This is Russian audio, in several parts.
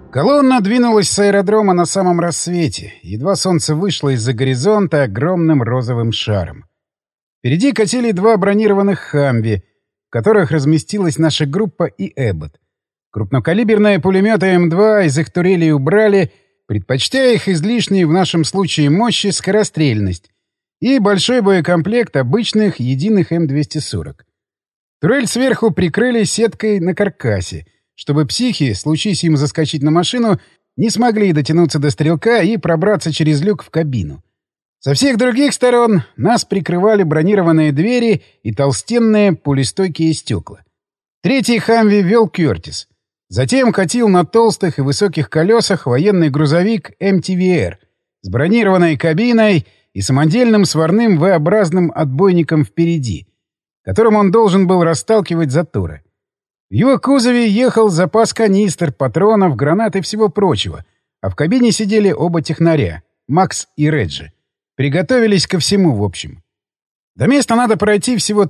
Колонна двинулась с аэродрома на самом рассвете. Едва солнце вышло из-за горизонта огромным розовым шаром. Впереди катили два бронированных «Хамви», в которых разместилась наша группа и Эббот. Крупнокалиберные пулеметы М2 из их турелей убрали, предпочтя их излишней в нашем случае мощи скорострельность и большой боекомплект обычных единых М240. Турель сверху прикрыли сеткой на каркасе, чтобы психи, случись им заскочить на машину, не смогли дотянуться до стрелка и пробраться через люк в кабину. Со всех других сторон нас прикрывали бронированные двери и толстенные пулестойкие стекла. Третий «Хамви» вел Кёртис. Затем катил на толстых и высоких колесах военный грузовик МТВР с бронированной кабиной и самодельным сварным V-образным отбойником впереди, которым он должен был расталкивать заторы. В его кузове ехал запас канистр, патронов, гранат и всего прочего, а в кабине сидели оба технаря — Макс и Реджи. Приготовились ко всему, в общем. До места надо пройти всего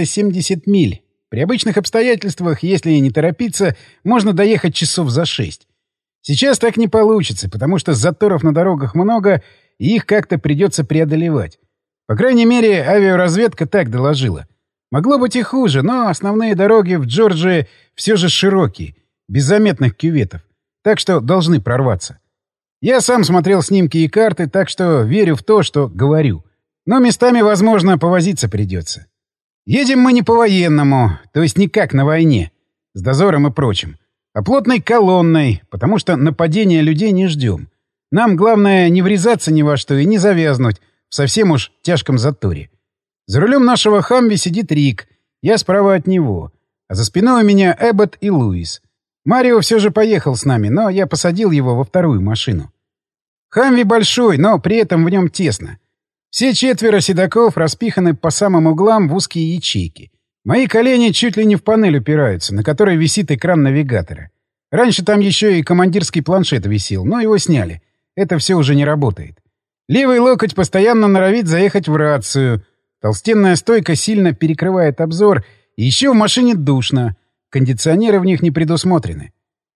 370 миль. При обычных обстоятельствах, если не торопиться, можно доехать часов за 6. Сейчас так не получится, потому что заторов на дорогах много, и их как-то придется преодолевать. По крайней мере, авиаразведка так доложила. Могло быть и хуже, но основные дороги в Джорджии все же широкие, без заметных кюветов, так что должны прорваться. Я сам смотрел снимки и карты, так что верю в то, что говорю. Но местами, возможно, повозиться придется. Едем мы не по-военному, то есть не как на войне, с дозором и прочим, а плотной колонной, потому что нападения людей не ждем. Нам главное не врезаться ни во что и не завязнуть в совсем уж тяжком заторе. За рулем нашего «Хамви» сидит Рик, я справа от него, а за спиной у меня Эббот и Луис. Марио все же поехал с нами, но я посадил его во вторую машину. «Хамви» большой, но при этом в нем тесно. Все четверо седаков распиханы по самым углам в узкие ячейки. Мои колени чуть ли не в панель упираются, на которой висит экран навигатора. Раньше там еще и командирский планшет висел, но его сняли. Это все уже не работает. Левый локоть постоянно норовит заехать в рацию. Толстенная стойка сильно перекрывает обзор, и еще в машине душно. Кондиционеры в них не предусмотрены.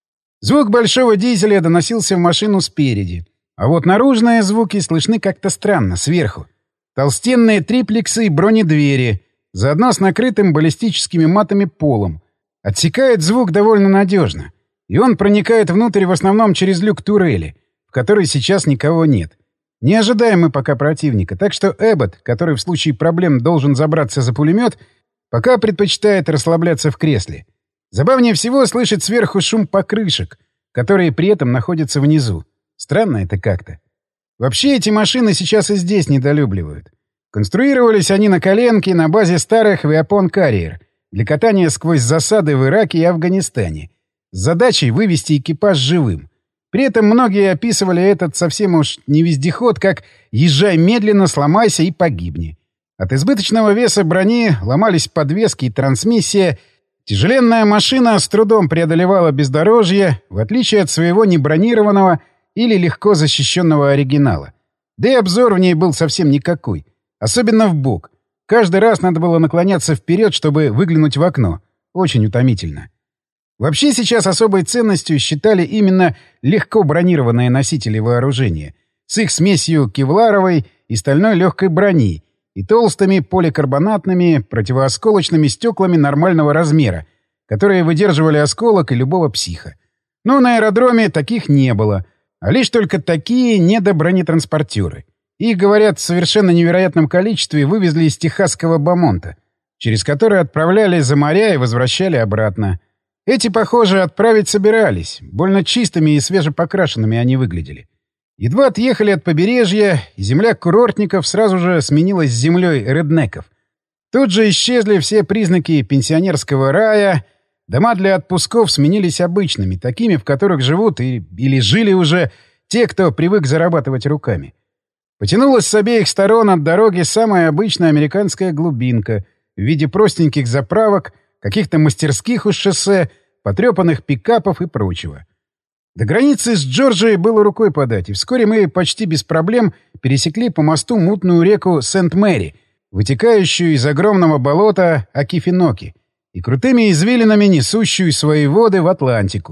Звук большого дизеля доносился в машину спереди. А вот наружные звуки слышны как-то странно, сверху. Толстенные триплексы и бронедвери, заодно с накрытым баллистическими матами полом. Отсекает звук довольно надежно. И он проникает внутрь в основном через люк турели, в которой сейчас никого нет. Не ожидаем мы пока противника, так что Эббот, который в случае проблем должен забраться за пулемет, пока предпочитает расслабляться в кресле. Забавнее всего слышать сверху шум покрышек, которые при этом находятся внизу. Странно это как-то. Вообще эти машины сейчас и здесь недолюбливают. Конструировались они на коленке на базе старых Viapon Carrier для катания сквозь засады в Ираке и Афганистане с задачей вывести экипаж живым. При этом многие описывали этот совсем уж не вездеход, как «езжай медленно, сломайся и погибни». От избыточного веса брони ломались подвески и трансмиссия. Тяжеленная машина с трудом преодолевала бездорожье, в отличие от своего небронированного или легко защищенного оригинала. Да и обзор в ней был совсем никакой. Особенно вбок. Каждый раз надо было наклоняться вперед, чтобы выглянуть в окно. Очень утомительно. Вообще сейчас особой ценностью считали именно легко бронированные носители вооружения с их смесью кевларовой и стальной легкой брони и толстыми поликарбонатными противоосколочными стеклами нормального размера, которые выдерживали осколок и любого психа. Но на аэродроме таких не было, а лишь только такие недобронетранспортеры. Их, говорят, в совершенно невероятном количестве вывезли из техасского Бамонта, через который отправляли за моря и возвращали обратно. Эти, похоже, отправить собирались. Больно чистыми и свежепокрашенными они выглядели. Едва отъехали от побережья, и земля курортников сразу же сменилась землей реднеков. Тут же исчезли все признаки пенсионерского рая, дома для отпусков сменились обычными, такими, в которых живут или жили уже те, кто привык зарабатывать руками. Потянулась с обеих сторон от дороги самая обычная американская глубинка в виде простеньких заправок, каких-то мастерских у шоссе, потрепанных пикапов и прочего. До границы с Джорджией было рукой подать, и вскоре мы почти без проблем пересекли по мосту мутную реку Сент-Мэри, вытекающую из огромного болота Акифиноки, и крутыми извилинами несущую свои воды в Атлантику.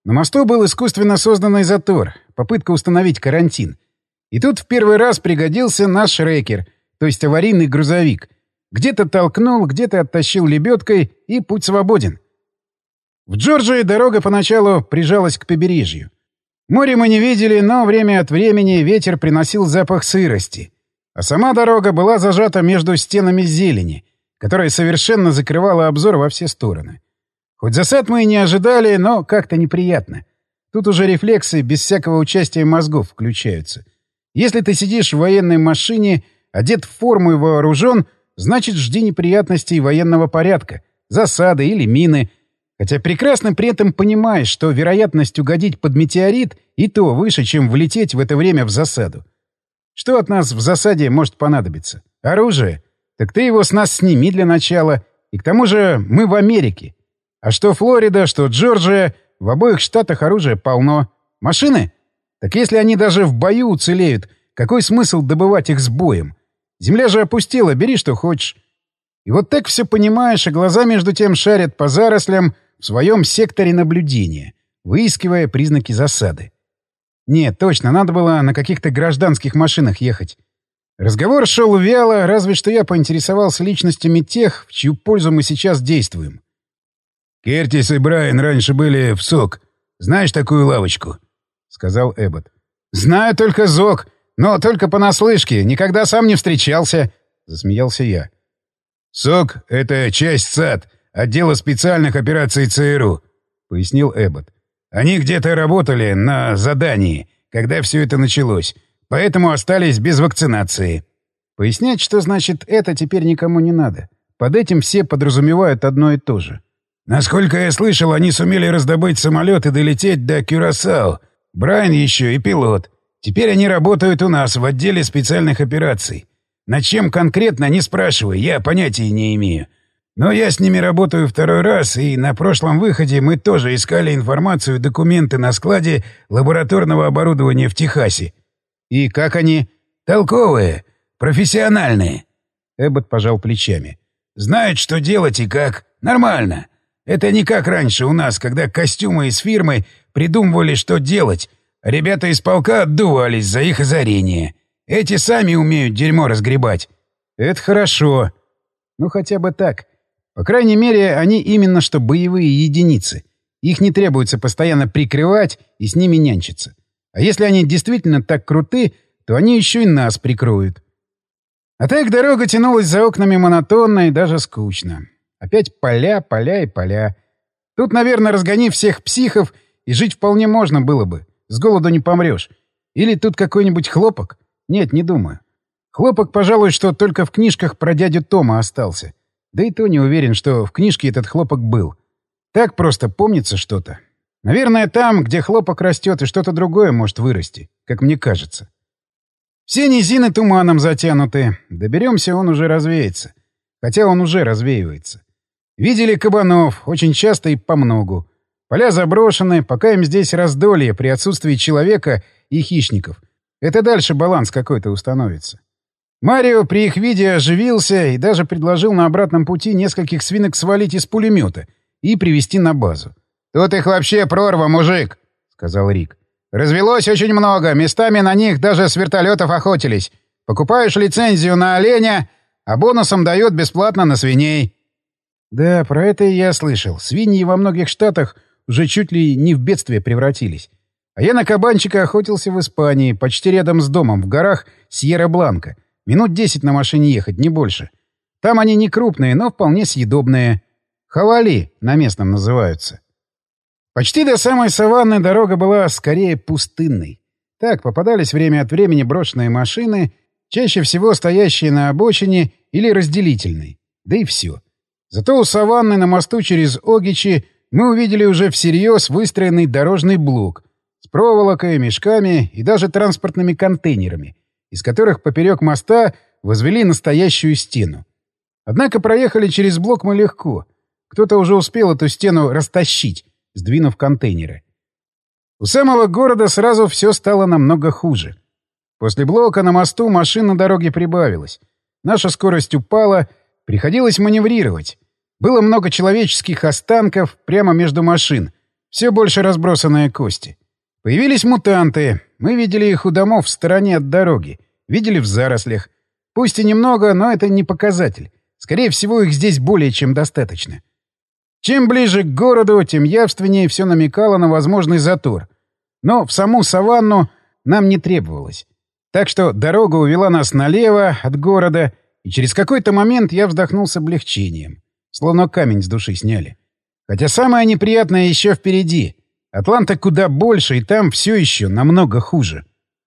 На мосту был искусственно созданный затор, попытка установить карантин. И тут в первый раз пригодился наш рекер, то есть аварийный грузовик. Где-то толкнул, где-то оттащил лебедкой, и путь свободен. В Джорджии дорога поначалу прижалась к побережью. Море мы не видели, но время от времени ветер приносил запах сырости. А сама дорога была зажата между стенами зелени, которая совершенно закрывала обзор во все стороны. Хоть засад мы и не ожидали, но как-то неприятно. Тут уже рефлексы без всякого участия мозгов включаются. Если ты сидишь в военной машине, одет в форму и вооружен, значит, жди неприятностей военного порядка, засады или мины. Хотя прекрасно при этом понимаешь, что вероятность угодить под метеорит и то выше, чем влететь в это время в засаду. Что от нас в засаде может понадобиться? Оружие? Так ты его с нас сними для начала. И к тому же мы в Америке. А что Флорида, что Джорджия, в обоих штатах оружия полно. Машины? Так если они даже в бою уцелеют, какой смысл добывать их с боем? Земля же опустела, бери что хочешь. И вот так все понимаешь, а глаза между тем шарят по зарослям в своем секторе наблюдения, выискивая признаки засады. Нет, точно, надо было на каких-то гражданских машинах ехать. Разговор шел вяло, разве что я поинтересовался личностями тех, в чью пользу мы сейчас действуем. «Кертис и Брайан раньше были в СОК. Знаешь такую лавочку?» — сказал Эббот. «Знаю только ЗОК, но только понаслышке, никогда сам не встречался», — засмеялся я. «СОК — это часть САД, отдела специальных операций ЦРУ», — пояснил Эббот. «Они где-то работали на задании, когда все это началось, поэтому остались без вакцинации». Пояснять, что значит «это» теперь никому не надо. Под этим все подразумевают одно и то же. «Насколько я слышал, они сумели раздобыть самолет и долететь до Кюрасао. Брайан еще и пилот. Теперь они работают у нас в отделе специальных операций. Над чем конкретно, не спрашивай, я понятия не имею. Но я с ними работаю второй раз, и на прошлом выходе мы тоже искали информацию и документы на складе лабораторного оборудования в Техасе». «И как они?» «Толковые, профессиональные». Эббот пожал плечами. «Знают, что делать и как. Нормально. Это не как раньше у нас, когда костюмы из фирмы придумывали, что делать, а ребята из полка отдувались за их озарение. Эти сами умеют дерьмо разгребать». «Это хорошо. Ну, хотя бы так. По крайней мере, они именно что боевые единицы. Их не требуется постоянно прикрывать и с ними нянчиться. А если они действительно так круты, то они еще и нас прикроют». А так дорога тянулась за окнами монотонно и даже скучно. Опять поля, поля и поля. Тут, наверное, разгони всех психов, и жить вполне можно было бы. С голоду не помрешь. Или тут какой-нибудь хлопок? Нет, не думаю. Хлопок, пожалуй, что только в книжках про дядю Тома остался. Да и то не уверен, что в книжке этот хлопок был. Так просто помнится что-то. Наверное, там, где хлопок растет, и что-то другое может вырасти, как мне кажется. Все низины туманом затянуты. Доберемся, он уже развеется. Хотя он уже развеивается. Видели кабанов, очень часто и помногу. Поля заброшены, пока им здесь раздолье при отсутствии человека и хищников. Это дальше баланс какой-то установится. Марио при их виде оживился и даже предложил на обратном пути нескольких свинок свалить из пулемета и привезти на базу. «Тут их вообще прорва, мужик», — сказал Рик. «Развелось очень много, местами на них даже с вертолетов охотились. Покупаешь лицензию на оленя, а бонусом дают бесплатно на свиней». Да, про это и я слышал. Свиньи во многих штатах уже чуть ли не в бедствие превратились. А я на кабанчика охотился в Испании, почти рядом с домом, в горах Сьерра-Бланка. Минут 10 на машине ехать, не больше. Там они не крупные, но вполне съедобные. Хавали на местном называются. Почти до самой саванны дорога была скорее пустынной. Так, попадались время от времени брошенные машины, чаще всего стоящие на обочине или разделительной. Да и все. Зато у саванны на мосту через Огичи мы увидели уже всерьез выстроенный дорожный блок с проволокой, мешками и даже транспортными контейнерами, из которых поперек моста возвели настоящую стену. Однако проехали через блок мы легко. Кто-то уже успел эту стену растащить, сдвинув контейнеры. У самого города сразу все стало намного хуже. После блока на мосту машин на дороге прибавилось. Наша скорость упала, приходилось маневрировать. Было много человеческих останков прямо между машин. Все больше разбросанные кости. Появились мутанты. Мы видели их у домов в стороне от дороги. Видели в зарослях. Пусть и немного, но это не показатель. Скорее всего, их здесь более чем достаточно. Чем ближе к городу, тем явственнее все намекало на возможный затор. Но в саму саванну нам не требовалось. Так что дорога увела нас налево от города, и через какой-то момент я вздохнул с облегчением. Словно камень с души сняли. Хотя самое неприятное еще впереди. Атланта куда больше, и там все еще намного хуже.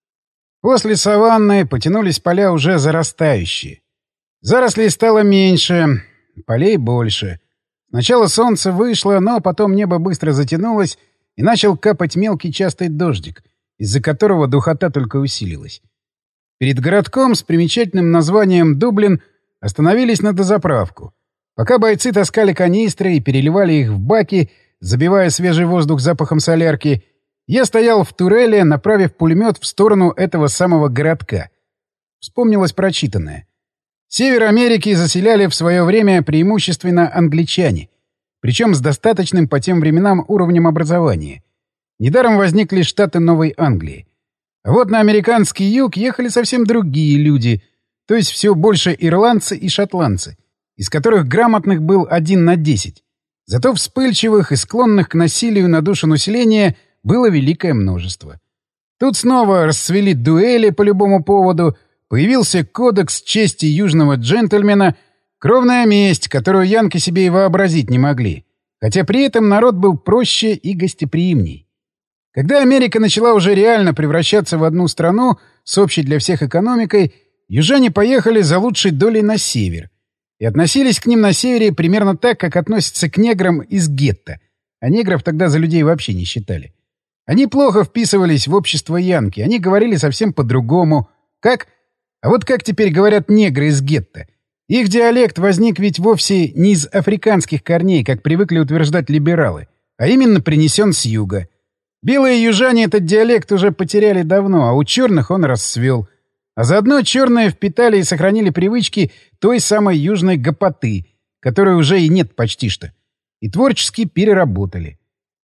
После саванны потянулись поля уже зарастающие. Зарослей стало меньше, полей больше. Сначала солнце вышло, но потом небо быстро затянулось, и начал капать мелкий частый дождик, из-за которого духота только усилилась. Перед городком с примечательным названием Дублин остановились на дозаправку. Пока бойцы таскали канистры и переливали их в баки, забивая свежий воздух запахом солярки, я стоял в туреле, направив пулемет в сторону этого самого городка. Вспомнилось прочитанное. Север Америки заселяли в свое время преимущественно англичане, причем с достаточным по тем временам уровнем образования. Недаром возникли штаты Новой Англии. А вот на американский юг ехали совсем другие люди, то есть все больше ирландцы и шотландцы, из которых грамотных был 1 на 10. Зато вспыльчивых и склонных к насилию на душу населения было великое множество. Тут снова расцвели дуэли по любому поводу, появился кодекс чести южного джентльмена, кровная месть, которую янки себе и вообразить не могли. Хотя при этом народ был проще и гостеприимней. Когда Америка начала уже реально превращаться в одну страну с общей для всех экономикой, южане поехали за лучшей долей на север. И относились к ним на севере примерно так, как относятся к неграм из гетто. А негров тогда за людей вообще не считали. Они плохо вписывались в общество янки, они говорили совсем по-другому. Как? А вот как теперь говорят негры из гетто? Их диалект возник ведь вовсе не из африканских корней, как привыкли утверждать либералы, а именно принесен с юга. Белые южане этот диалект уже потеряли давно, а у черных он расцвел. А заодно черные впитали и сохранили привычки той самой южной гопоты, которой уже и нет почти что. И творчески переработали.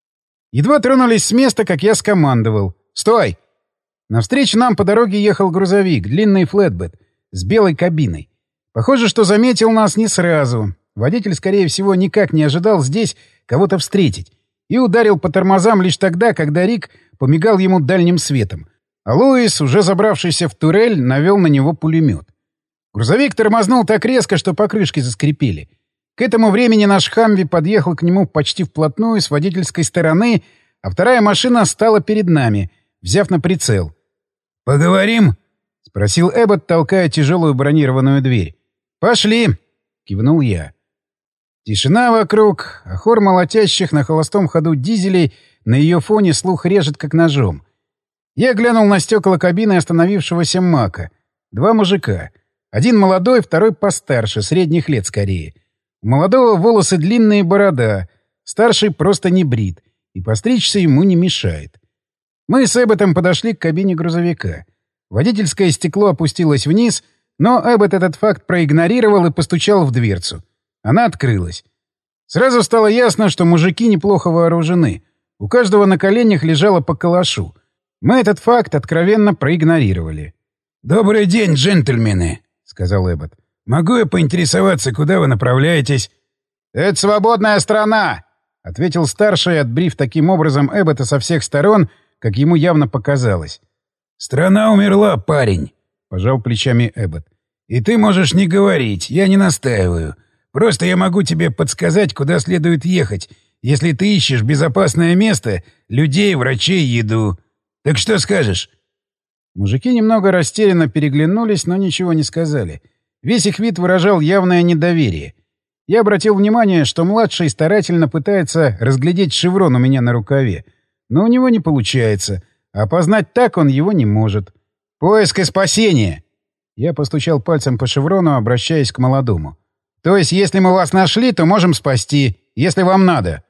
Едва тронулись с места, как я скомандовал. «Стой!» Навстречу нам по дороге ехал грузовик, длинный флетбэт, с белой кабиной. Похоже, что заметил нас не сразу. Водитель, скорее всего, никак не ожидал здесь кого-то встретить. И ударил по тормозам лишь тогда, когда Рик помигал ему дальним светом. А Луис, уже забравшийся в турель, навел на него пулемет. Грузовик тормознул так резко, что покрышки заскрипели. К этому времени наш «Хамви» подъехал к нему почти вплотную с водительской стороны, а вторая машина стала перед нами, взяв на прицел. «Поговорим?» — спросил Эббот, толкая тяжелую бронированную дверь. «Пошли!» — кивнул я. Тишина вокруг, а хор молотящих на холостом ходу дизелей на ее фоне слух режет, как ножом. Я глянул на стекла кабины остановившегося Мака. 2 мужика. Один молодой, второй постарше, средних лет скорее. У молодого волосы длинные, борода. Старший просто не брит. И постричься ему не мешает. Мы с Эбботом подошли к кабине грузовика. Водительское стекло опустилось вниз, но Эббот этот факт проигнорировал и постучал в дверцу. Она открылась. Сразу стало ясно, что мужики неплохо вооружены. У каждого на коленях лежало по калашу. Мы этот факт откровенно проигнорировали. «Добрый день, джентльмены», — сказал Эббот. «Могу я поинтересоваться, куда вы направляетесь?» «Это свободная страна», — ответил старший, отбрив таким образом Эббота со всех сторон, как ему явно показалось. «Страна умерла, парень», — пожал плечами Эббот. «И ты можешь не говорить, я не настаиваю. Просто я могу тебе подсказать, куда следует ехать, если ты ищешь безопасное место, людей, врачей, еду. Так что скажешь?» Мужики немного растерянно переглянулись, но ничего не сказали. Весь их вид выражал явное недоверие. Я обратил внимание, что младший старательно пытается разглядеть шеврон у меня на рукаве. Но у него не получается, а опознать так он его не может. «Поиск и спасение!» Я постучал пальцем по шеврону, обращаясь к молодому. «То есть, если мы вас нашли, то можем спасти, если вам надо».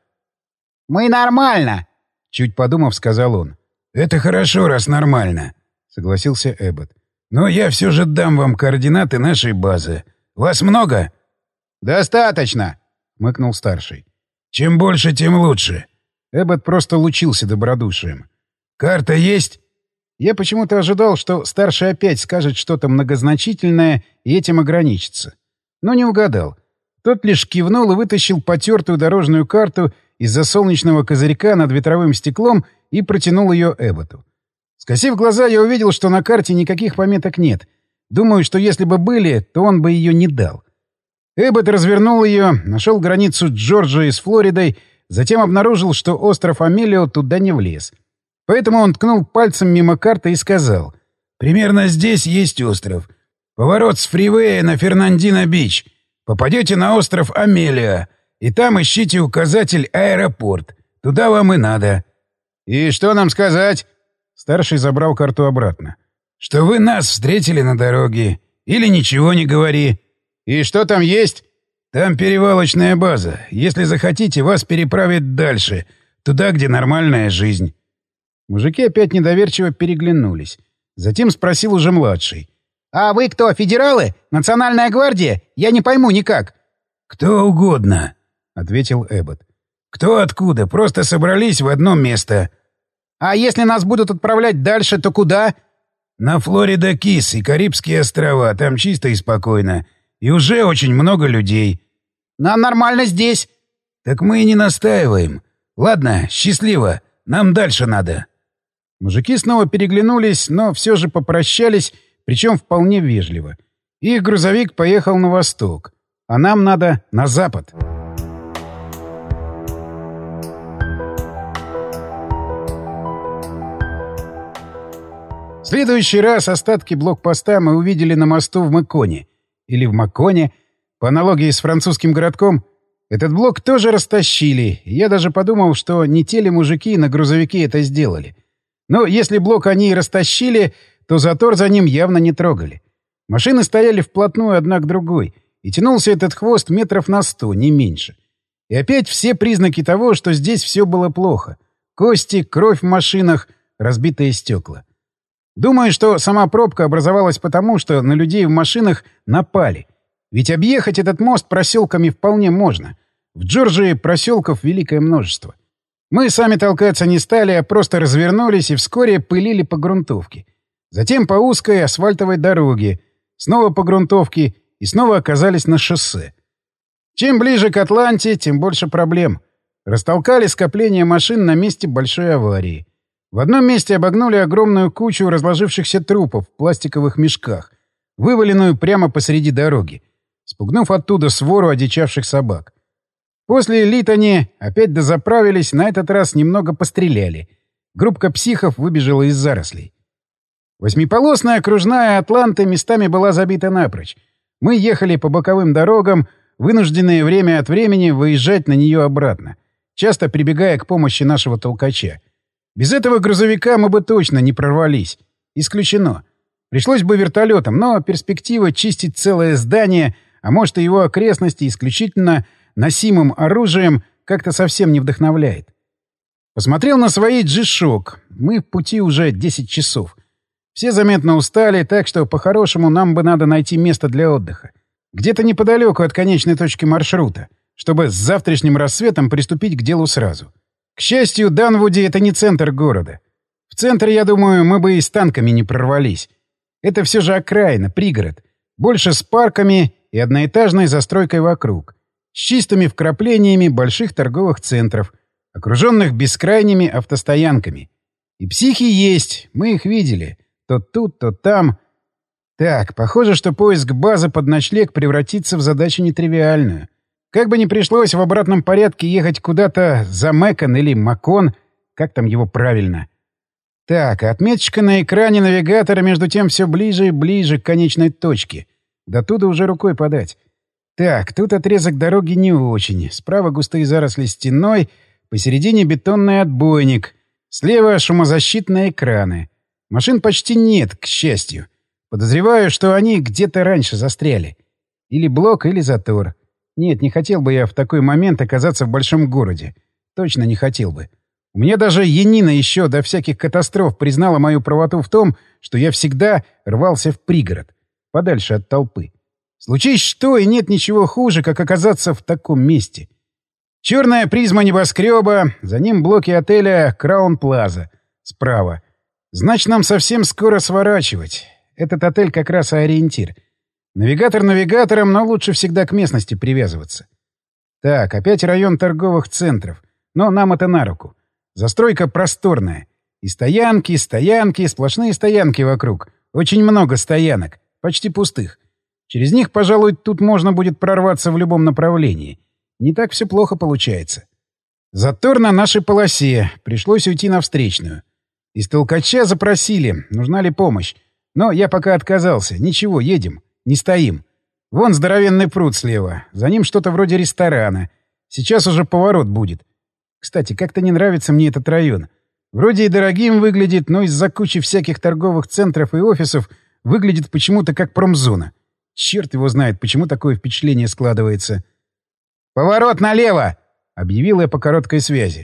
«Мы нормально!» — чуть подумав, сказал он. «Это хорошо, раз нормально», — согласился Эббот. «Но я все же дам вам координаты нашей базы. Вас много?» «Достаточно», — хмыкнул старший. «Чем больше, тем лучше». Эббот просто лучился добродушием. «Карта есть?» Я почему-то ожидал, что старший опять скажет что-то многозначительное и этим ограничится. Но не угадал. Тот лишь кивнул и вытащил потертую дорожную карту из-за солнечного козырька над ветровым стеклом и протянул ее Эбботу. Скосив глаза, я увидел, что на карте никаких пометок нет. Думаю, что если бы были, то он бы ее не дал. Эббот развернул ее, нашел границу Джорджии с Флоридой, затем обнаружил, что остров Амелио туда не влез. Поэтому он ткнул пальцем мимо карты и сказал: «Примерно здесь есть остров. Поворот с фривея на Фернандино-Бич. Попадете на остров Амелио, и там ищите указатель «Аэропорт». Туда вам и надо». «И что нам сказать?» Старший забрал карту обратно. «Что вы нас встретили на дороге. Или ничего не говори». «И что там есть?» «Там перевалочная база. Если захотите, вас переправят дальше, туда, где нормальная жизнь». Мужики опять недоверчиво переглянулись. Затем спросил уже младший. «А вы кто, федералы? Национальная гвардия? Я не пойму никак». «Кто угодно», — ответил Эббот. «Кто откуда? Просто собрались в одно место». «А если нас будут отправлять дальше, то куда?» «На Флорида-Кис и Карибские острова. Там чисто и спокойно. И уже очень много людей». «Нам нормально здесь». «Так мы и не настаиваем. Ладно, счастливо. Нам дальше надо». Мужики снова переглянулись, но все же попрощались, причем вполне вежливо. Их грузовик поехал на восток, а нам надо на запад. В следующий раз остатки блокпоста мы увидели на мосту в Маконе. Или в Маконе, по аналогии с французским городком. Этот блок тоже растащили, и я даже подумал, что не те ли мужики на грузовике это сделали. Но если блок они и растащили, то затор за ним явно не трогали. Машины стояли вплотную одна к другой, и тянулся этот хвост метров на 100, не меньше. И опять все признаки того, что здесь все было плохо. Кости, кровь в машинах, разбитые стекла. Думаю, что сама пробка образовалась потому, что на людей в машинах напали. Ведь объехать этот мост проселками вполне можно. В Джорджии проселков великое множество. Мы сами толкаться не стали, а просто развернулись и вскоре пылили по грунтовке. Затем по узкой асфальтовой дороге, снова по грунтовке и снова оказались на шоссе. Чем ближе к Атланте, тем больше проблем. Растолкали скопление машин на месте большой аварии. В одном месте обогнули огромную кучу разложившихся трупов в пластиковых мешках, вываленную прямо посреди дороги, спугнув оттуда свору одичавших собак. После Литани опять дозаправились, на этот раз немного постреляли. Группка психов выбежала из зарослей. Восьмиполосная окружная Атланты местами была забита напрочь. Мы ехали по боковым дорогам, вынужденные время от времени выезжать на нее обратно, часто прибегая к помощи нашего толкача. Без этого грузовика мы бы точно не прорвались. Исключено. Пришлось бы вертолетом, но перспектива чистить целое здание, а может и его окрестности исключительно носимым оружием, как-то совсем не вдохновляет. Посмотрел на свои G-Shock. Мы в пути уже 10 часов. Все заметно устали, так что по-хорошему нам бы надо найти место для отдыха. Где-то неподалеку от конечной точки маршрута, чтобы с завтрашним рассветом приступить к делу сразу. К счастью, Данвуди — это не центр города. В центре, я думаю, мы бы и с танками не прорвались. Это все же окраина, пригород. Больше с парками и одноэтажной застройкой вокруг. С чистыми вкраплениями больших торговых центров, окруженных бескрайними автостоянками. И психи есть, мы их видели. То тут, то там. Так, похоже, что поиск базы под ночлег превратится в задачу нетривиальную. Как бы ни пришлось в обратном порядке ехать куда-то за Мэкон или Макон, как там его правильно. Так, отметочка на экране навигатора между тем все ближе и ближе к конечной точке. До туда уже рукой подать. Так, тут отрезок дороги не очень. Справа густые заросли стеной, посередине бетонный отбойник. Слева шумозащитные экраны. Машин почти нет, к счастью. Подозреваю, что они где-то раньше застряли. Или блок, или затор. Нет, не хотел бы я в такой момент оказаться в большом городе. Точно не хотел бы. У меня даже Янина еще до всяких катастроф признала мою правоту в том, что я всегда рвался в пригород, подальше от толпы. Случись что, и нет ничего хуже, как оказаться в таком месте. Черная призма небоскреба, за ним блоки отеля «Краун Плаза» справа. Значит, нам совсем скоро сворачивать. Этот отель как раз и ориентир. Навигатор навигатором, но лучше всегда к местности привязываться. Так, опять район торговых центров. Но нам это на руку. Застройка просторная. И стоянки, стоянки, сплошные стоянки вокруг. Очень много стоянок, почти пустых. Через них, пожалуй, тут можно будет прорваться в любом направлении. Не так все плохо получается. Затор на нашей полосе. Пришлось уйти на встречную. Из толкача запросили, нужна ли помощь. Но я пока отказался. Ничего, едем. Не стоим. Вон здоровенный пруд слева. За ним что-то вроде ресторана. Сейчас уже поворот будет. Кстати, как-то не нравится мне этот район. Вроде и дорогим выглядит, но из-за кучи всяких торговых центров и офисов выглядит почему-то как промзона. Черт его знает, почему такое впечатление складывается. «Поворот налево!» — объявил я по короткой связи.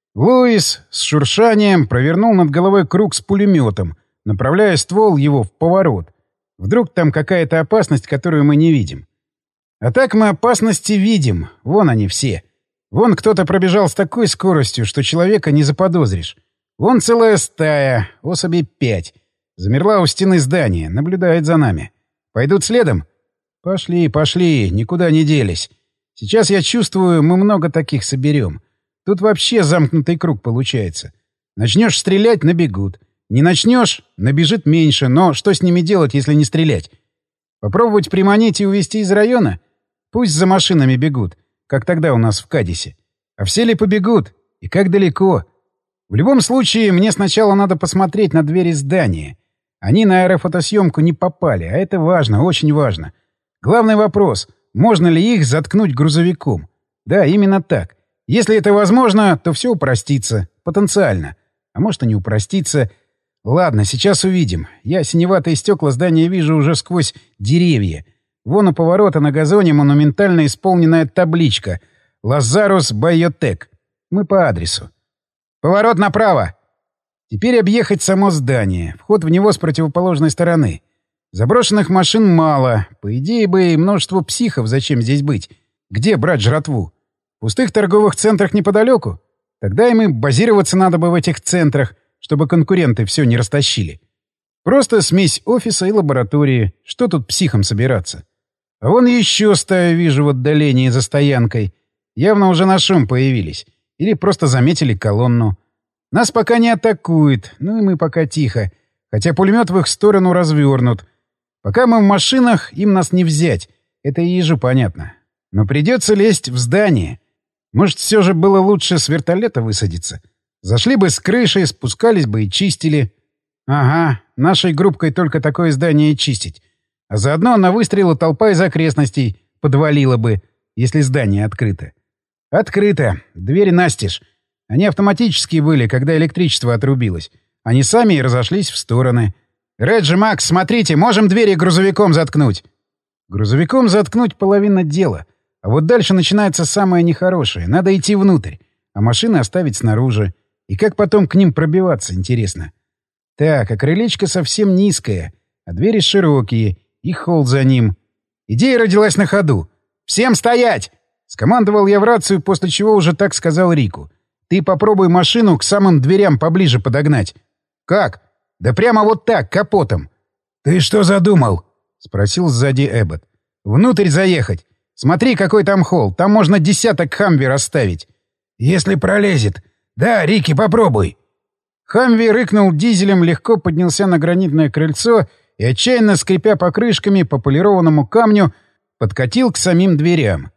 Луис с шуршанием провернул над головой круг с пулеметом, направляя ствол его в поворот. Вдруг там какая-то опасность, которую мы не видим. А так мы опасности видим. Вон они все. Вон кто-то пробежал с такой скоростью, что человека не заподозришь. Вон целая стая, особей 5. Замерла у стены здания, наблюдает за нами. Пойдут следом? Пошли, пошли, никуда не делись. Сейчас я чувствую, мы много таких соберем. Тут вообще замкнутый круг получается. Начнешь стрелять — набегут. Не начнешь — набежит меньше, но что с ними делать, если не стрелять? Попробовать приманить и увезти из района? Пусть за машинами бегут, как тогда у нас в Кадисе. А все ли побегут? И как далеко? В любом случае, мне сначала надо посмотреть на двери здания. Они на аэрофотосъемку не попали, а это важно, очень важно. Главный вопрос — можно ли их заткнуть грузовиком? Да, именно так. Если это возможно, то все упростится. Потенциально. А может и не упростится. Ладно, сейчас увидим. Я синеватые стекла здания вижу уже сквозь деревья. Вон у поворота на газоне монументально исполненная табличка «Лазарус Байотек». Мы по адресу. «Поворот направо!» Теперь объехать само здание. Вход в него с противоположной стороны. Заброшенных машин мало. По идее бы и множество психов зачем здесь быть. Где брать жратву? В пустых торговых центрах неподалеку? Тогда им и базироваться надо бы в этих центрах, чтобы конкуренты все не растащили. Просто смесь офиса и лаборатории. Что тут психом собираться? А вон еще стаю вижу в отдалении за стоянкой. Явно уже на шум появились. Или просто заметили колонну. Нас пока не атакуют, ну и мы пока тихо. Хотя пулемет в их сторону развернут. Пока мы в машинах, им нас не взять. Это и ежу понятно. Но придется лезть в здание. Может, все же было лучше с вертолета высадиться? Зашли бы с крыши, спускались бы и чистили. Ага, нашей группкой только такое здание и чистить. А заодно на выстрелы толпа из окрестностей подвалила бы, если здание открыто. Открыто. Двери настежь. Они автоматические были, когда электричество отрубилось. Они сами и разошлись в стороны. «Реджи, Макс, смотрите, можем двери грузовиком заткнуть?» Грузовиком заткнуть половина дела. А вот дальше начинается самое нехорошее. Надо идти внутрь, а машины оставить снаружи. И как потом к ним пробиваться, интересно. Так, а крылечко совсем низкое, а двери широкие, и холл за ним. Идея родилась на ходу. «Всем стоять!» — скомандовал я в рацию, после чего уже так сказал Рику. «Ты попробуй машину к самым дверям поближе подогнать». «Как?» «Да прямо вот так, капотом». «Ты что задумал?» — спросил сзади Эббот. «Внутрь заехать. Смотри, какой там холл. Там можно 10 «Хамви» расставить». «Если пролезет. Да, Рики, попробуй». «Хамви» рыкнул дизелем, легко поднялся на гранитное крыльцо и, отчаянно скрипя покрышками по полированному камню, подкатил к самим дверям.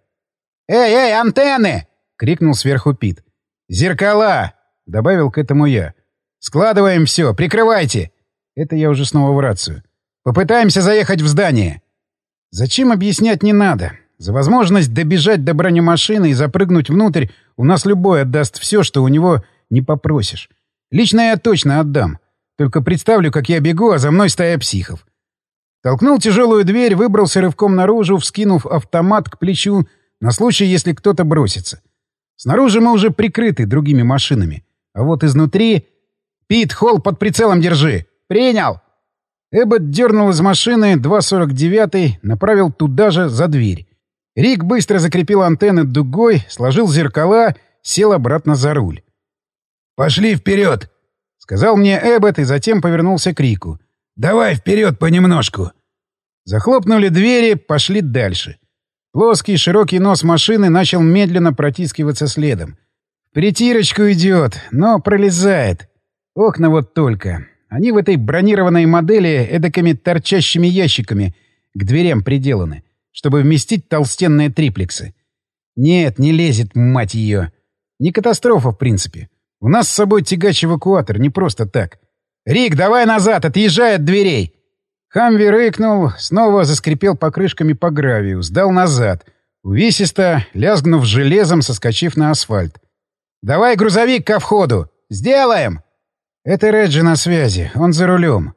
«Эй, антенны!» — крикнул сверху Пит. «Зеркала!» — добавил к этому я. «Складываем все, прикрывайте!» Это я уже снова в рацию. «Попытаемся заехать в здание!» Зачем объяснять не надо. За возможность добежать до бронемашины и запрыгнуть внутрь у нас любой отдаст все, что у него не попросишь. Лично я точно отдам. Только представлю, как я бегу, а за мной стая психов. Толкнул тяжелую дверь, выбрался рывком наружу, вскинув автомат к плечу на случай, если кто-то бросится. Снаружи мы уже прикрыты другими машинами. А вот изнутри... «Пит, холл под прицелом держи!» «Принял!» Эббот дернул из машины 249-й, направил туда же, за дверь. Рик быстро закрепил антенны дугой, сложил зеркала, сел обратно за руль. «Пошли вперед!» — сказал мне Эббот и затем повернулся к Рику. «Давай вперед понемножку!» Захлопнули двери, пошли дальше. Плоский широкий нос машины начал медленно протискиваться следом. В притирочку идет, но пролезает. Окна вот только. Они в этой бронированной модели эдакими торчащими ящиками к дверям приделаны, чтобы вместить толстенные триплексы. Нет, не лезет, мать ее. Не катастрофа, в принципе. У нас с собой тягач-эвакуатор, не просто так. «Рик, давай назад, отъезжай от дверей!» Хамви рыкнул, снова заскрипел покрышками по гравию, сдал назад, увесисто, лязгнув железом, соскочив на асфальт. «Давай грузовик ко входу! Сделаем!» Это Реджи на связи, он за рулем.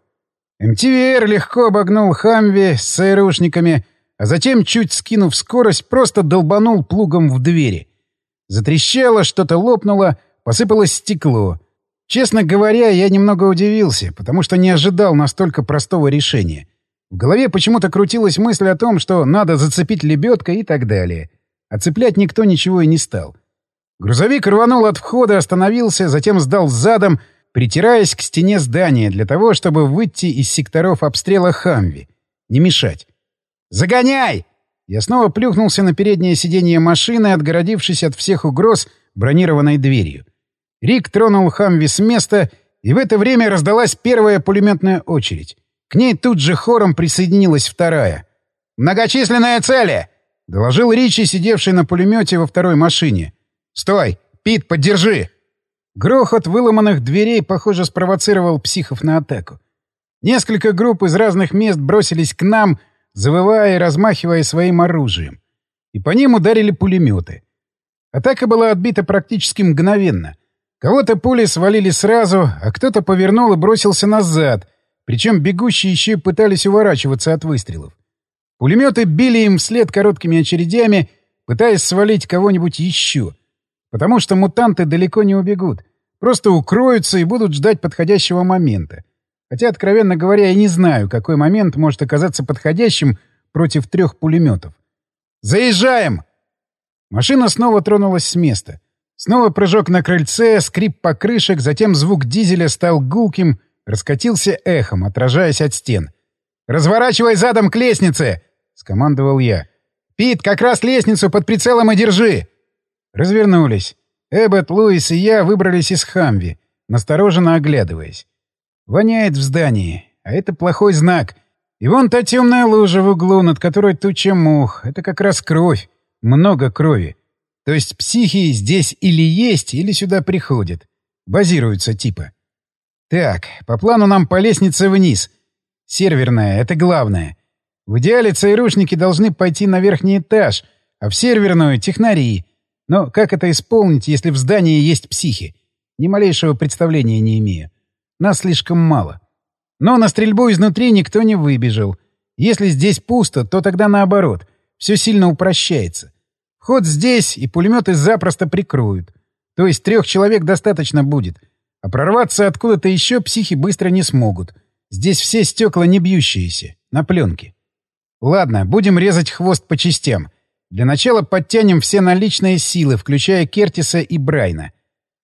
МТВР легко обогнул Хамви с ЦРУшниками, а затем, чуть скинув скорость, просто долбанул плугом в двери. Затрещало, что-то лопнуло, посыпалось стекло. Честно говоря, я немного удивился, потому что не ожидал настолько простого решения. В голове почему-то крутилась мысль о том, что надо зацепить лебедкой и так далее. А цеплять никто ничего и не стал. Грузовик рванул от входа, остановился, затем сдал задом, притираясь к стене здания для того, чтобы выйти из секторов обстрела Хамви. Не мешать. «Загоняй!» Я снова плюхнулся на переднее сиденье машины, отгородившись от всех угроз бронированной дверью. Рик тронул Хамви с места, и в это время раздалась первая пулеметная очередь. К ней тут же хором присоединилась вторая. «Многочисленные цели!» — доложил Ричи, сидевший на пулемете во второй машине. «Стой! Пит, поддержи!» Грохот выломанных дверей, похоже, спровоцировал психов на атаку. Несколько групп из разных мест бросились к нам, завывая и размахивая своим оружием. И по ним ударили пулеметы. Атака была отбита практически мгновенно. Кого-то пули свалили сразу, а кто-то повернул и бросился назад, причем бегущие еще и пытались уворачиваться от выстрелов. Пулеметы били им вслед короткими очередями, пытаясь свалить кого-нибудь еще. Потому что мутанты далеко не убегут, просто укроются и будут ждать подходящего момента. Хотя, откровенно говоря, я не знаю, какой момент может оказаться подходящим против 3 пулеметов. «Заезжаем!» Машина снова тронулась с места. Снова прыжок на крыльце, скрип покрышек, затем звук дизеля стал гулким, раскатился эхом, отражаясь от стен. «Разворачивай задом к лестнице!» — скомандовал я. «Пит, как раз лестницу под прицелом и держи!» Развернулись. Эббот, Луис и я выбрались из Хамви, настороженно оглядываясь. Воняет в здании, а это плохой знак. И вон та темная лужа в углу, над которой туча мух. Это как раз кровь. Много крови. То есть психи здесь или есть, или сюда приходят. Базируются типа. Так, по плану нам по лестнице вниз. Серверная — это главное. В идеале ЦРУшники должны пойти на верхний этаж, а в серверную — технари. Но как это исполнить, если в здании есть психи? Ни малейшего представления не имею. Нас слишком мало. Но на стрельбу изнутри никто не выбежал. Если здесь пусто, то тогда наоборот. Все сильно упрощается. Вход здесь, и пулеметы запросто прикроют. То есть 3 человек достаточно будет. А прорваться откуда-то еще психи быстро не смогут. Здесь все стекла не бьющиеся, на пленке. Ладно, будем резать хвост по частям. Для начала подтянем все наличные силы, включая Кертиса и Брайна.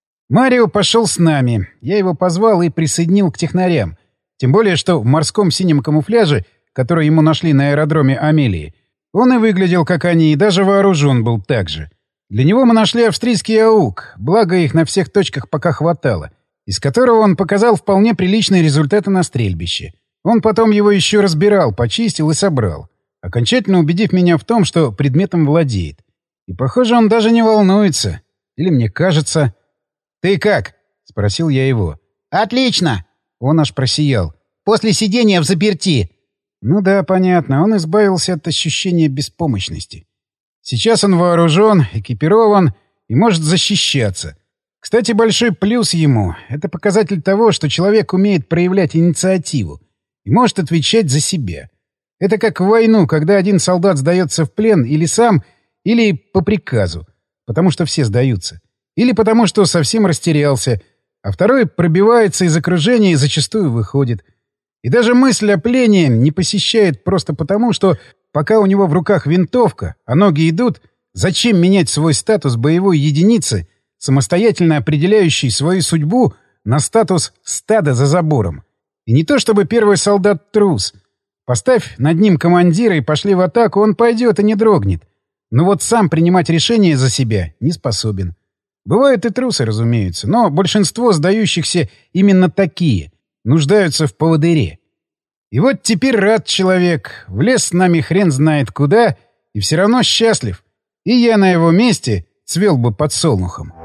Марио пошел с нами. Я его позвал и присоединил к технарям. Тем более, что в морском синем камуфляже, который ему нашли на аэродроме Амелии, он и выглядел как они, и даже вооружен был так же. Для него мы нашли австрийский АУК, благо их на всех точках пока хватало, из которого он показал вполне приличные результаты на стрельбище. Он потом его еще разбирал, почистил и собрал, окончательно убедив меня в том, что предметом владеет. И, похоже, он даже не волнуется. Или мне кажется... «Ты как?» — спросил я его. «Отлично!» Он аж просиял. «После сидения в заперти!» Ну да, понятно, он избавился от ощущения беспомощности. Сейчас он вооружен, экипирован и может защищаться. Кстати, большой плюс ему — это показатель того, что человек умеет проявлять инициативу и может отвечать за себя. Это как в войну, когда один солдат сдается в плен или сам, или по приказу, потому что все сдаются, или потому что совсем растерялся, а второй пробивается из окружения и зачастую выходит. И даже мысль о плене не посещает просто потому, что пока у него в руках винтовка, а ноги идут, зачем менять свой статус боевой единицы, самостоятельно определяющей свою судьбу, на статус стада за забором? И не то чтобы первый солдат трус. Поставь над ним командира и пошли в атаку, он пойдет и не дрогнет. Но вот сам принимать решения за себя не способен. Бывают и трусы, разумеется, но большинство сдающихся именно такие, нуждаются в поводыре. И вот теперь рад человек, влез с нами хрен знает куда, и все равно счастлив. И я на его месте цвел бы подсолнухом.